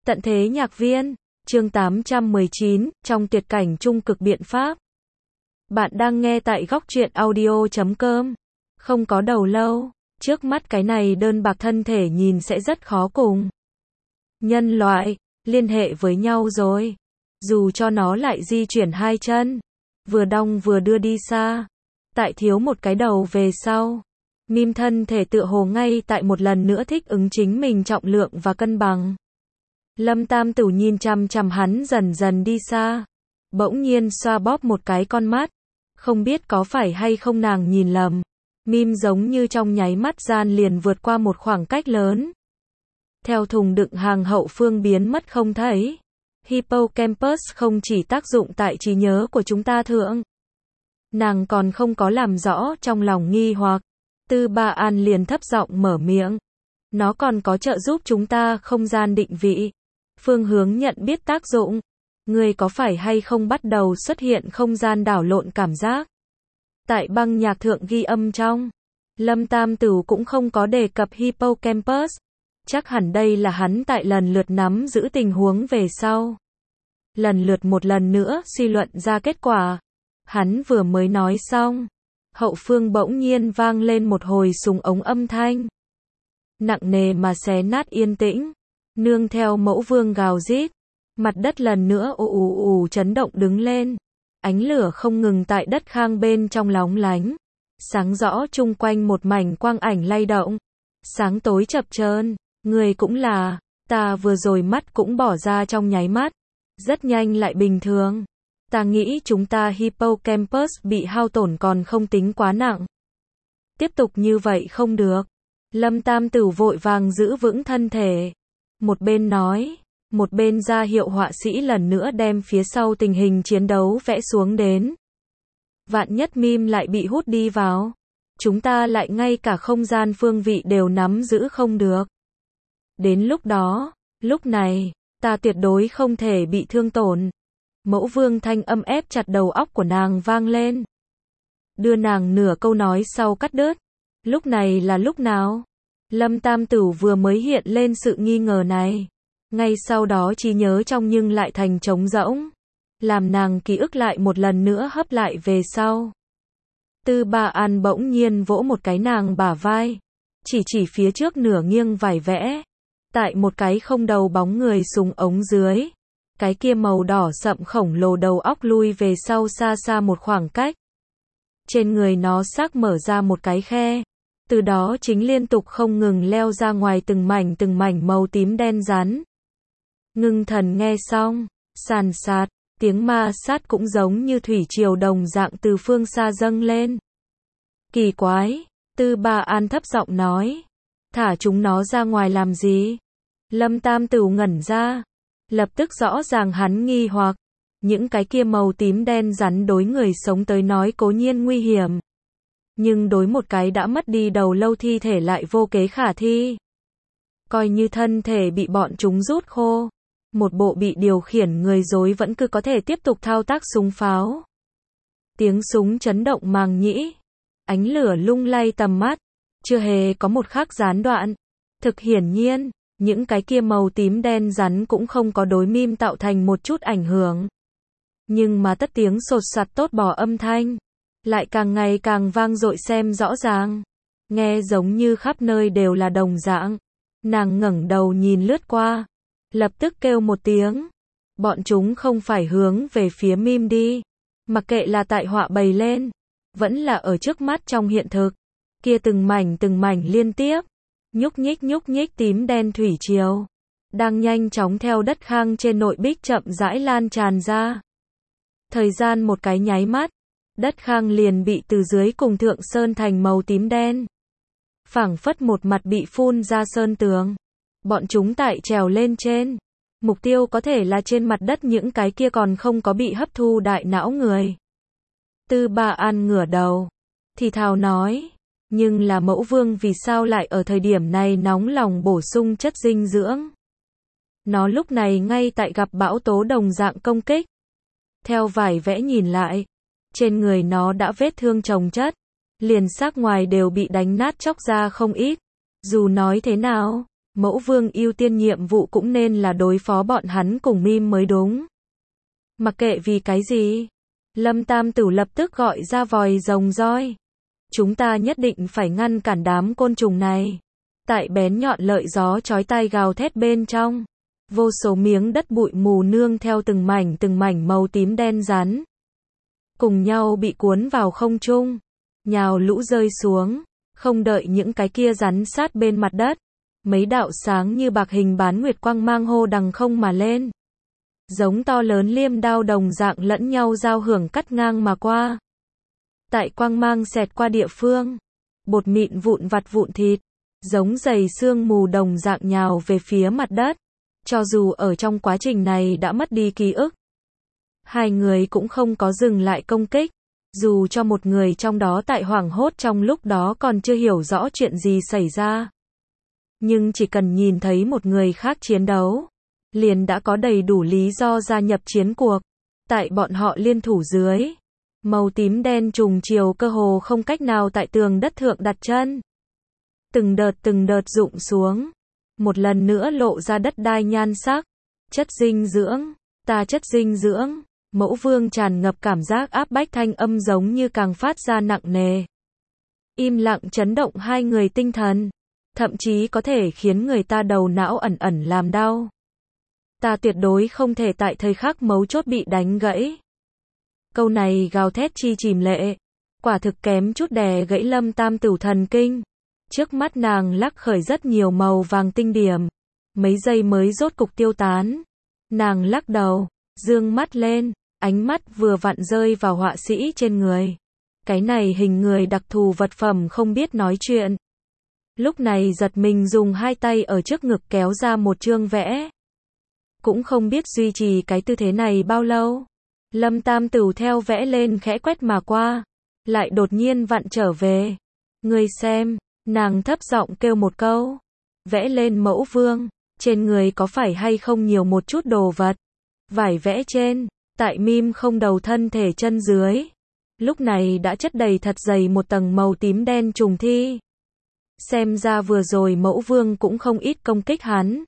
Tận thế nhạc viên, chương 819, trong tuyệt cảnh trung cực biện pháp. Bạn đang nghe tại góc truyện audio.com. Không có đầu lâu, trước mắt cái này đơn bạc thân thể nhìn sẽ rất khó cùng. Nhân loại, liên hệ với nhau rồi. Dù cho nó lại di chuyển hai chân, vừa đong vừa đưa đi xa. Tại thiếu một cái đầu về sau. Mim thân thể tựa hồ ngay tại một lần nữa thích ứng chính mình trọng lượng và cân bằng. Lâm Tam Tử nhìn chằm chằm hắn dần dần đi xa. Bỗng nhiên xoa bóp một cái con mắt. Không biết có phải hay không nàng nhìn lầm. Mim giống như trong nháy mắt gian liền vượt qua một khoảng cách lớn. Theo thùng đựng hàng hậu phương biến mất không thấy. Hippocampus không chỉ tác dụng tại trí nhớ của chúng ta thượng. Nàng còn không có làm rõ trong lòng nghi hoặc. Tư Ba An liền thấp giọng mở miệng. Nó còn có trợ giúp chúng ta không gian định vị. Phương hướng nhận biết tác dụng. Người có phải hay không bắt đầu xuất hiện không gian đảo lộn cảm giác? Tại băng nhạc thượng ghi âm trong, Lâm Tam Tử cũng không có đề cập Hippocampus. Chắc hẳn đây là hắn tại lần lượt nắm giữ tình huống về sau. Lần lượt một lần nữa suy luận ra kết quả. Hắn vừa mới nói xong. Hậu phương bỗng nhiên vang lên một hồi súng ống âm thanh. Nặng nề mà xé nát yên tĩnh. Nương theo mẫu vương gào rít. Mặt đất lần nữa ù chấn động đứng lên. Ánh lửa không ngừng tại đất khang bên trong lóng lánh. Sáng rõ chung quanh một mảnh quang ảnh lay động. Sáng tối chập chờn, người cũng là, ta vừa rồi mắt cũng bỏ ra trong nháy mắt. Rất nhanh lại bình thường. Ta nghĩ chúng ta Hippocampus bị hao tổn còn không tính quá nặng. Tiếp tục như vậy không được. Lâm Tam Tử vội vàng giữ vững thân thể. Một bên nói, một bên ra hiệu họa sĩ lần nữa đem phía sau tình hình chiến đấu vẽ xuống đến. Vạn nhất Mim lại bị hút đi vào. Chúng ta lại ngay cả không gian phương vị đều nắm giữ không được. Đến lúc đó, lúc này, ta tuyệt đối không thể bị thương tổn. Mẫu vương thanh âm ép chặt đầu óc của nàng vang lên. Đưa nàng nửa câu nói sau cắt đứt. Lúc này là lúc nào? Lâm Tam Tử vừa mới hiện lên sự nghi ngờ này. Ngay sau đó trí nhớ trong nhưng lại thành trống rỗng. Làm nàng ký ức lại một lần nữa hấp lại về sau. Tư Ba An bỗng nhiên vỗ một cái nàng bả vai. Chỉ phía trước nửa nghiêng vải vẽ. Tại một cái không đầu bóng người súng ống dưới. Cái kia màu đỏ sậm khổng lồ đầu óc lui về sau xa xa một khoảng cách. Trên người nó xác mở ra một cái khe. Từ đó chính liên tục không ngừng leo ra ngoài từng mảnh màu tím đen rắn. Ngưng thần nghe xong, sàn sạt, tiếng ma sát cũng giống như thủy triều đồng dạng từ phương xa dâng lên. Kỳ quái, Tư Ba An thấp giọng nói. Thả chúng nó ra ngoài làm gì? Lâm Tam Tử ngẩn ra. Lập tức rõ ràng hắn nghi hoặc. Những cái kia màu tím đen rắn đối người sống tới nói cố nhiên nguy hiểm. Nhưng đối một cái đã mất đi đầu lâu thi thể lại vô kế khả thi. Coi như thân thể bị bọn chúng rút khô. Một bộ bị điều khiển người dối vẫn cứ có thể tiếp tục thao tác súng pháo. Tiếng súng chấn động màng nhĩ. Ánh lửa lung lay tầm mắt. Chưa hề có một khắc gián đoạn. Thực hiển nhiên, những cái kia màu tím đen rắn cũng không có đối Mim tạo thành một chút ảnh hưởng. Nhưng mà tất tiếng sột soạt tốt bỏ âm thanh. Lại càng ngày càng vang dội xem rõ ràng. Nghe giống như khắp nơi đều là đồng dạng. Nàng ngẩng đầu nhìn lướt qua. Lập tức kêu một tiếng. Bọn chúng không phải hướng về phía Mim đi. Mặc kệ là tại họa bày lên. Vẫn là ở trước mắt trong hiện thực. Kia từng mảnh liên tiếp. Nhúc nhích tím đen thủy triều. Đang nhanh chóng theo đất khang trên nội bích chậm rãi lan tràn ra. Thời gian một cái nháy mắt. Đất khang liền bị từ dưới cùng thượng sơn thành màu tím đen. Phảng phất một mặt bị phun ra sơn tường. Bọn chúng tại trèo lên trên. Mục tiêu có thể là trên mặt đất những cái kia còn không có bị hấp thu đại não người. Tư Ba An ngửa đầu. Thì thào nói. Nhưng là mẫu vương vì sao lại ở thời điểm này nóng lòng bổ sung chất dinh dưỡng. Nó lúc này ngay tại gặp bão tố đồng dạng công kích. Theo vải vẽ nhìn lại. Trên người nó đã vết thương chồng chất. Liền xác ngoài đều bị đánh nát chóc ra không ít. Dù nói thế nào, Mẫu vương ưu tiên nhiệm vụ cũng nên là đối phó bọn hắn cùng Mim mới đúng. Mặc kệ vì cái gì, Lâm Tam Tửu lập tức gọi ra vòi rồng roi. Chúng ta nhất định phải ngăn cản đám côn trùng này. Tại bén nhọn lợi gió chói tai gào thét bên trong, vô số miếng đất bụi mù nương theo từng mảnh màu tím đen rắn, cùng nhau bị cuốn vào không trung, nhào lũ rơi xuống, không đợi những cái kia rắn sát bên mặt đất. Mấy đạo sáng như bạc hình bán nguyệt quang mang hô đằng không mà lên. Giống to lớn liêm đao đồng dạng lẫn nhau giao hưởng cắt ngang mà qua. Tại quang mang xẹt qua địa phương, bột mịn vụn vặt vụn thịt, giống dày sương mù đồng dạng nhào về phía mặt đất. Cho dù ở trong quá trình này đã mất đi ký ức, hai người cũng không có dừng lại công kích. Dù cho một người trong đó tại hoảng hốt trong lúc đó còn chưa hiểu rõ chuyện gì xảy ra, nhưng chỉ cần nhìn thấy một người khác chiến đấu, liền đã có đầy đủ lý do gia nhập chiến cuộc. Tại bọn họ liên thủ dưới, màu tím đen trùng chiều cơ hồ không cách nào tại tường đất thượng đặt chân. Từng đợt rụng xuống, một lần nữa lộ ra đất đai nhan sắc. Chất dinh dưỡng, ta chất dinh dưỡng. Mẫu vương tràn ngập cảm giác áp bách, thanh âm giống như càng phát ra nặng nề. Im lặng chấn động hai người tinh thần, thậm chí có thể khiến người ta đầu não ẩn ẩn làm đau. Ta tuyệt đối không thể tại thời khắc mấu chốt bị đánh gãy. Câu này gào thét chi chìm lệ, quả thực kém chút đè gãy Lâm Tam Tửu thần kinh. Trước mắt nàng lắc khởi rất nhiều màu vàng tinh điểm, mấy giây mới rốt cục tiêu tán. Nàng lắc đầu, dương mắt lên, ánh mắt vừa vặn rơi vào họa sĩ trên người. Cái này hình người đặc thù vật phẩm không biết nói chuyện. Lúc này giật mình dùng hai tay ở trước ngực kéo ra một chương vẽ. Cũng không biết duy trì cái tư thế này bao lâu. Lâm Tam Tửu theo vẽ lên khẽ quét mà qua, lại đột nhiên vặn trở về. Ngươi xem, nàng thấp giọng kêu một câu. Vẽ lên mẫu vương, trên người có phải hay không nhiều một chút đồ vật. Vải vẽ trên, tại Mim không đầu thân thể chân dưới, lúc này đã chất đầy thật dày một tầng màu tím đen trùng thi. Xem ra vừa rồi mẫu vương cũng không ít công kích hắn.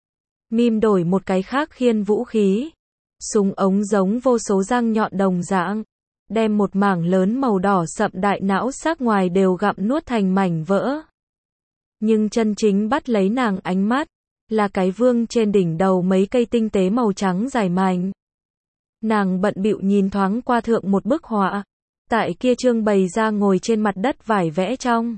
Mim đổi một cái khác khiên vũ khí. Súng ống giống vô số răng nhọn đồng dạng, đem một mảng lớn màu đỏ sậm đại não xác ngoài đều gặm nuốt thành mảnh vỡ. Nhưng chân chính bắt lấy nàng ánh mắt, là cái vương trên đỉnh đầu mấy cây tinh tế màu trắng dài mảnh. Nàng bận bịu nhìn thoáng qua thượng một bức họa, tại kia trương bày ra ngồi trên mặt đất vải vẽ trong.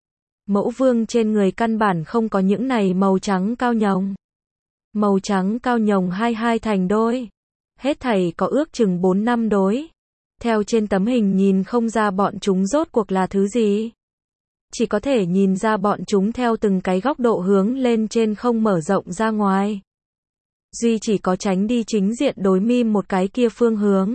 Mẫu vương trên người căn bản không có những này màu trắng cao nhồng. Màu trắng cao nhồng hai thành đôi. Hết thảy có ước chừng 4-5 đối. Theo trên tấm hình nhìn không ra bọn chúng rốt cuộc là thứ gì. Chỉ có thể nhìn ra bọn chúng theo từng cái góc độ hướng lên trên không mở rộng ra ngoài. Duy chỉ có tránh đi chính diện đối Mim một cái kia phương hướng.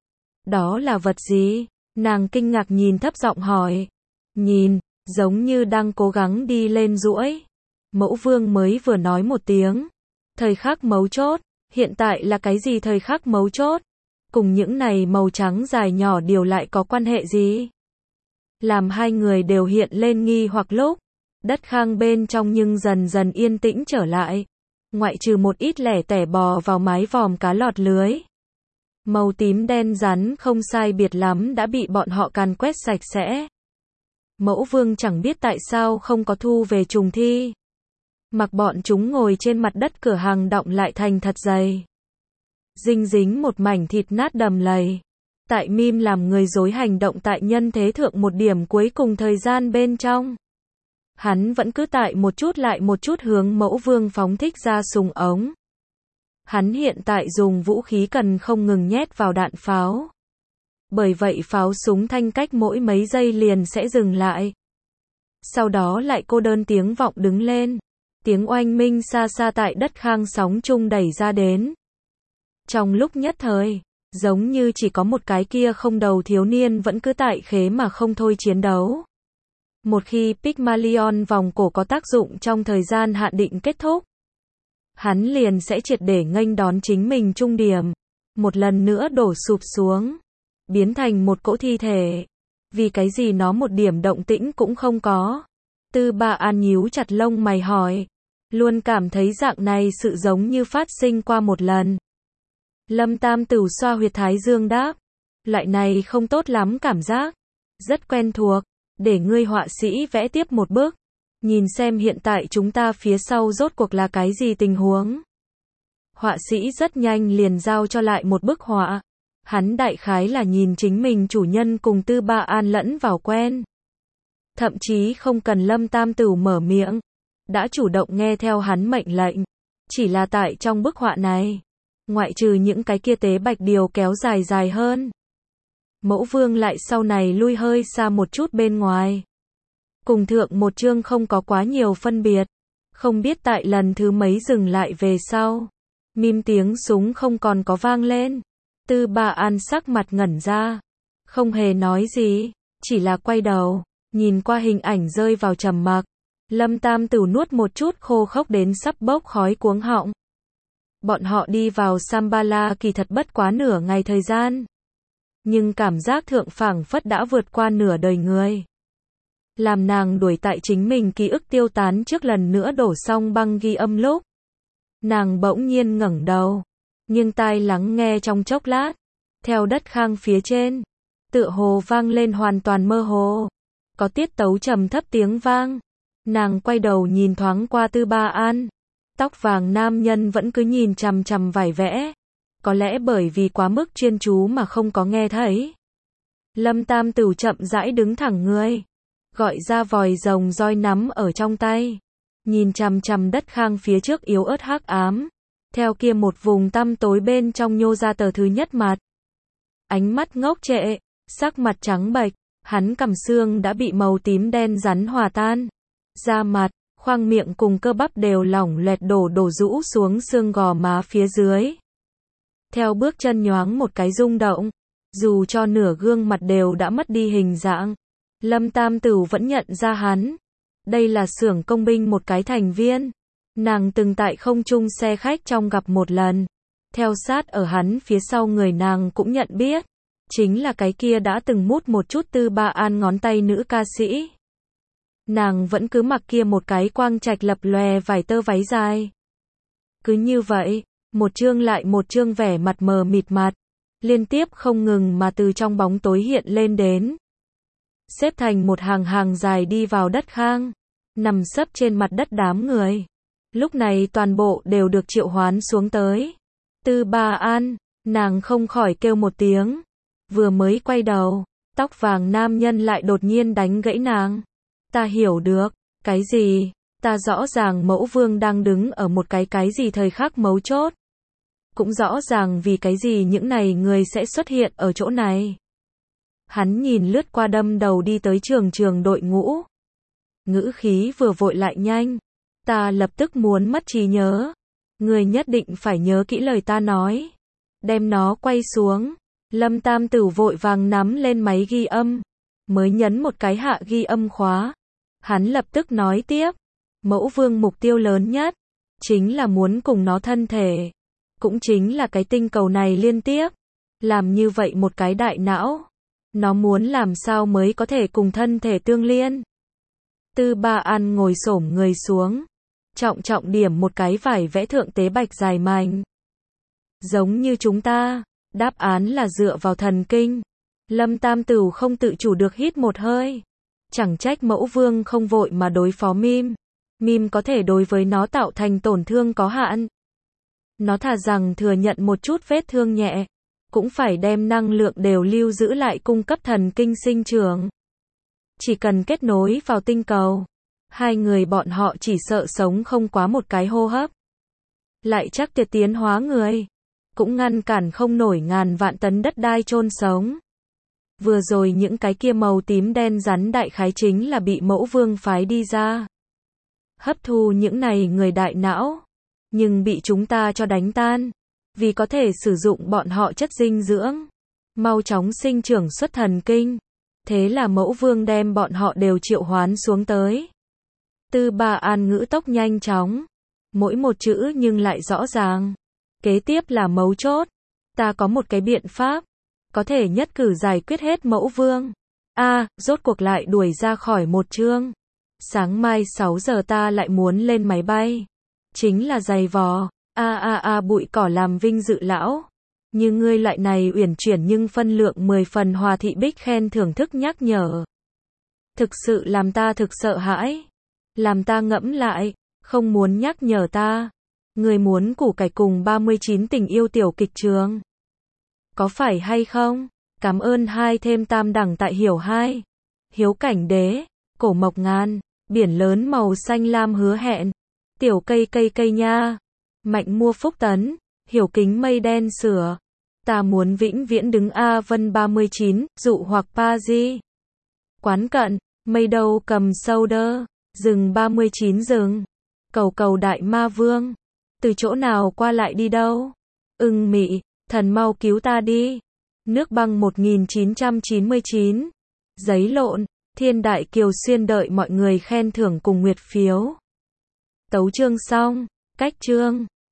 Đó là vật gì? Nàng kinh ngạc nhìn thấp giọng hỏi. Nhìn, giống như đang cố gắng đi lên duỗi. Mẫu vương mới vừa nói một tiếng. Thời khắc mấu chốt, hiện tại là cái gì thời khắc mấu chốt? Cùng những này màu trắng dài nhỏ điều lại có quan hệ gì? Làm hai người đều hiện lên nghi hoặc lúc, đất khang bên trong nhưng dần dần yên tĩnh trở lại. Ngoại trừ một ít lẻ tẻ bò vào mái vòm cá lọt lưới. Màu tím đen rắn không sai biệt lắm đã bị bọn họ càn quét sạch sẽ. Mẫu vương chẳng biết tại sao không có thu về trùng thi. Mặc bọn chúng ngồi trên mặt đất cửa hàng đọng lại thành thật dày. Dinh dính một mảnh thịt nát đầm lầy. Tại Mim làm người dối hành động tại nhân thế thượng một điểm cuối cùng thời gian bên trong. Hắn vẫn cứ tại một chút lại một chút hướng mẫu vương phóng thích ra súng ống. Hắn hiện tại dùng vũ khí cần không ngừng nhét vào đạn pháo. Bởi vậy pháo súng thanh cách mỗi mấy giây liền sẽ dừng lại. Sau đó lại cô đơn tiếng vọng đứng lên. Tiếng oanh minh xa xa tại đất khang sóng chung đẩy ra đến. Trong lúc nhất thời, giống như chỉ có một cái kia không đầu thiếu niên vẫn cứ tại khế mà không thôi chiến đấu. Một khi Pygmalion vòng cổ có tác dụng trong thời gian hạn định kết thúc, hắn liền sẽ triệt để nghênh đón chính mình trung điểm, một lần nữa đổ sụp xuống, biến thành một cỗ thi thể. Vì cái gì nó một điểm động tĩnh cũng không có? Tư Ba An nhíu chặt lông mày hỏi. Luôn cảm thấy dạng này sự giống như phát sinh qua một lần. Lâm Tam Tửu xoa huyệt thái dương đáp. Loại này không tốt lắm cảm giác. Rất quen thuộc. Để ngươi họa sĩ vẽ tiếp một bức. Nhìn xem hiện tại chúng ta phía sau rốt cuộc là cái gì tình huống. Họa sĩ rất nhanh liền giao cho lại một bức họa. Hắn đại khái là nhìn chính mình chủ nhân cùng Tư Ba An lẫn vào quen. Thậm chí không cần Lâm Tam Tửu mở miệng. Đã chủ động nghe theo hắn mệnh lệnh. Chỉ là tại trong bức họa này. Ngoại trừ những cái kia tế bạch điều kéo dài dài hơn. Mẫu vương lại sau này lui hơi xa một chút bên ngoài. Cùng thượng một chương không có quá nhiều phân biệt. Không biết tại lần thứ mấy dừng lại về sau. Mím tiếng súng không còn có vang lên. Tư Ba An sắc mặt ngẩn ra. Không hề nói gì. Chỉ là quay đầu. Nhìn qua hình ảnh rơi vào trầm mặc. Lâm Tam Tửu nuốt một chút khô khốc đến sắp bốc khói cuống họng. Bọn họ đi vào Shambhala kỳ thật bất quá nửa ngày thời gian. Nhưng cảm giác thượng phảng phất đã vượt qua nửa đời người. Làm nàng đuổi tại chính mình ký ức tiêu tán trước lần nữa đổ xong băng ghi âm lúc. Nàng bỗng nhiên ngẩng đầu. Nhưng tai lắng nghe trong chốc lát. Theo đất khang phía trên. Tựa hồ vang lên hoàn toàn mơ hồ. Có tiết tấu trầm thấp tiếng vang. Nàng quay đầu nhìn thoáng qua Tư Ba An. Tóc vàng nam nhân vẫn cứ nhìn chằm chằm vải vẽ. Có lẽ bởi vì quá mức chuyên chú mà không có nghe thấy. Lâm Tam Tửu chậm rãi đứng thẳng người. Gọi ra vòi rồng roi nắm ở trong tay. Nhìn chằm chằm đất khang phía trước yếu ớt hắc ám. Theo kia một vùng tăm tối bên trong nhô ra tờ thứ nhất mặt. Ánh mắt ngốc trệ, sắc mặt trắng bệch, hắn cằm xương đã bị màu tím đen rắn hòa tan. Da mặt, khoang miệng cùng cơ bắp đều lỏng loẹt đổ rũ xuống xương gò má phía dưới. Theo bước chân nhoáng một cái rung động, dù cho nửa gương mặt đều đã mất đi hình dạng, Lâm Tam Tửu vẫn nhận ra hắn. Đây là xưởng công binh một cái thành viên. Nàng từng tại không trung xe khách trong gặp một lần. Theo sát ở hắn phía sau người nàng cũng nhận biết. Chính là cái kia đã từng mút một chút Tư Ba An ngón tay nữ ca sĩ. Nàng vẫn cứ mặc kia một cái quang trạch lập lòe vải tơ váy dài. Cứ như vậy, một chương lại một chương vẻ mặt mờ mịt mặt. Liên tiếp không ngừng mà từ trong bóng tối hiện lên đến. Xếp thành một hàng hàng dài đi vào đất khang. Nằm sấp trên mặt đất đám người. Lúc này toàn bộ đều được triệu hoán xuống tới. Tư Ba An, nàng không khỏi kêu một tiếng. Vừa mới quay đầu, tóc vàng nam nhân lại đột nhiên đánh gãy nàng. Ta hiểu được, cái gì? Ta rõ ràng mẫu vương đang đứng ở một cái gì thời khắc mấu chốt. Cũng rõ ràng vì cái gì những này người sẽ xuất hiện ở chỗ này. Hắn nhìn lướt qua đâm đầu đi tới trường đội ngũ. Ngữ khí vừa vội lại nhanh. Ta lập tức muốn mất trí nhớ. Người nhất định phải nhớ kỹ lời ta nói. Đem nó quay xuống. Lâm Tam Tửu vội vàng nắm lên máy ghi âm. Mới nhấn một cái hạ ghi âm khóa. Hắn lập tức nói tiếp. Mẫu vương mục tiêu lớn nhất. Chính là muốn cùng nó thân thể. Cũng chính là cái tinh cầu này liên tiếp. Làm như vậy một cái đại não. Nó muốn làm sao mới có thể cùng thân thể tương liên. Tư Ba An ngồi xổm người xuống. Trọng điểm một cái vải vẽ thượng tế bạch dài mảnh. Giống như chúng ta. Đáp án là dựa vào thần kinh. Lâm Tam Tửu không tự chủ được hít một hơi. Chẳng trách mẫu vương không vội mà đối phó mim. Mim có thể đối với nó tạo thành tổn thương có hạn. Nó thà rằng thừa nhận một chút vết thương nhẹ. Cũng phải đem năng lượng đều lưu giữ lại cung cấp thần kinh sinh trưởng. Chỉ cần kết nối vào tinh cầu. Hai người bọn họ chỉ sợ sống không quá một cái hô hấp. Lại chắc tuyệt tiến hóa người. Cũng ngăn cản không nổi ngàn vạn tấn đất đai chôn sống. Vừa rồi những cái kia màu tím đen rắn đại khái chính là bị mẫu vương phái đi ra. Hấp thu những này người đại não. Nhưng bị chúng ta cho đánh tan. Vì có thể sử dụng bọn họ chất dinh dưỡng. Mau chóng sinh trưởng xuất thần kinh. Thế là mẫu vương đem bọn họ đều triệu hoán xuống tới. Tư Ba An ngữ tốc nhanh chóng. Mỗi một chữ nhưng lại rõ ràng. Kế tiếp là mấu chốt. Ta có một cái biện pháp. Có thể nhất cử giải quyết hết mẫu vương. Rốt cuộc lại đuổi ra khỏi một chương. Sáng mai 6 giờ ta lại muốn lên máy bay. chính là giày vò. Bụi cỏ làm vinh dự lão. Như ngươi loại này uyển chuyển nhưng phân lượng 10 phần Hòa Thị Bích khen thưởng thức nhắc nhở. Thực sự làm ta thực sợ hãi. Làm ta ngẫm lại, không muốn nhắc nhở ta. Ngươi muốn củ cải cùng 39 tình yêu tiểu kịch trường. Có phải hay không? Cảm ơn 2 thêm tam đẳng tại hiểu 2. Hiếu cảnh đế, cổ mộc ngàn, biển lớn màu xanh lam hứa hẹn. Tiểu cây nha. Mạnh mua phúc tấn, hiểu kính mây đen sửa. Ta muốn vĩnh viễn đứng A Vân 39, dụ hoặc pa di. Quán cận, mây đâu cầm sâu đơ, rừng 39 rừng. Cầu đại ma vương, từ chỗ nào qua lại đi đâu? Mị, thần mau cứu ta đi. Nước băng 1999. Giấy lộn, Thiên Đại Kiều Xuyên đợi mọi người khen thưởng cùng nguyệt phiếu. Tấu chương xong, cách chương.